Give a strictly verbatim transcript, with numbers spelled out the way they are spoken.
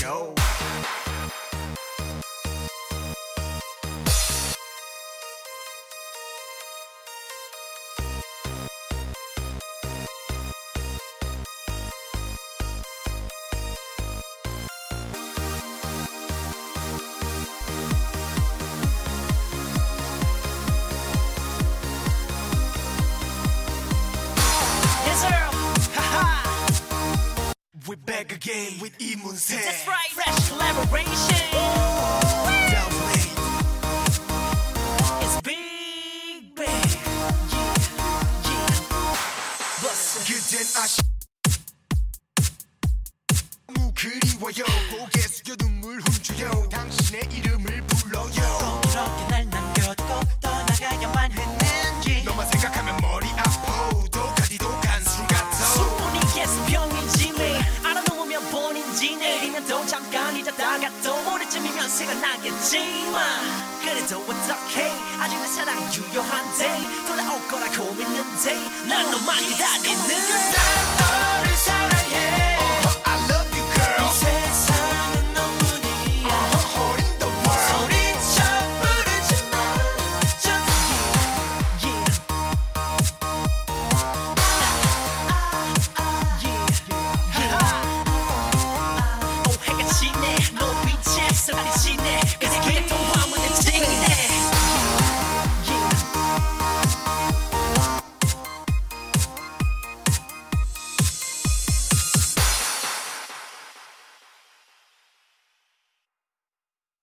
go. We're back again with 이문세. That's right. Fresh collaboration. Downplay. It's big bang. Yeah, yeah. Bust it. 그댄 아시 너무 그리워요. 고개 숙여 눈물 훔쳐요. 당신의 이름을 불러요. 그렇게 날 남겨두고 떠나가야만 했는지 너만 생각하면 머리 아파. 도가디도 간술 같아. 충분히 개수병인지네 알아놓으면 본인지 내일이면 또 잠깐 잊었다가 또 모레쯤이면 생각나겠지만 그래도 어떡해 아직 내 사랑 유효한데 돌아올 거라고 믿는데 난 너만 기다리는데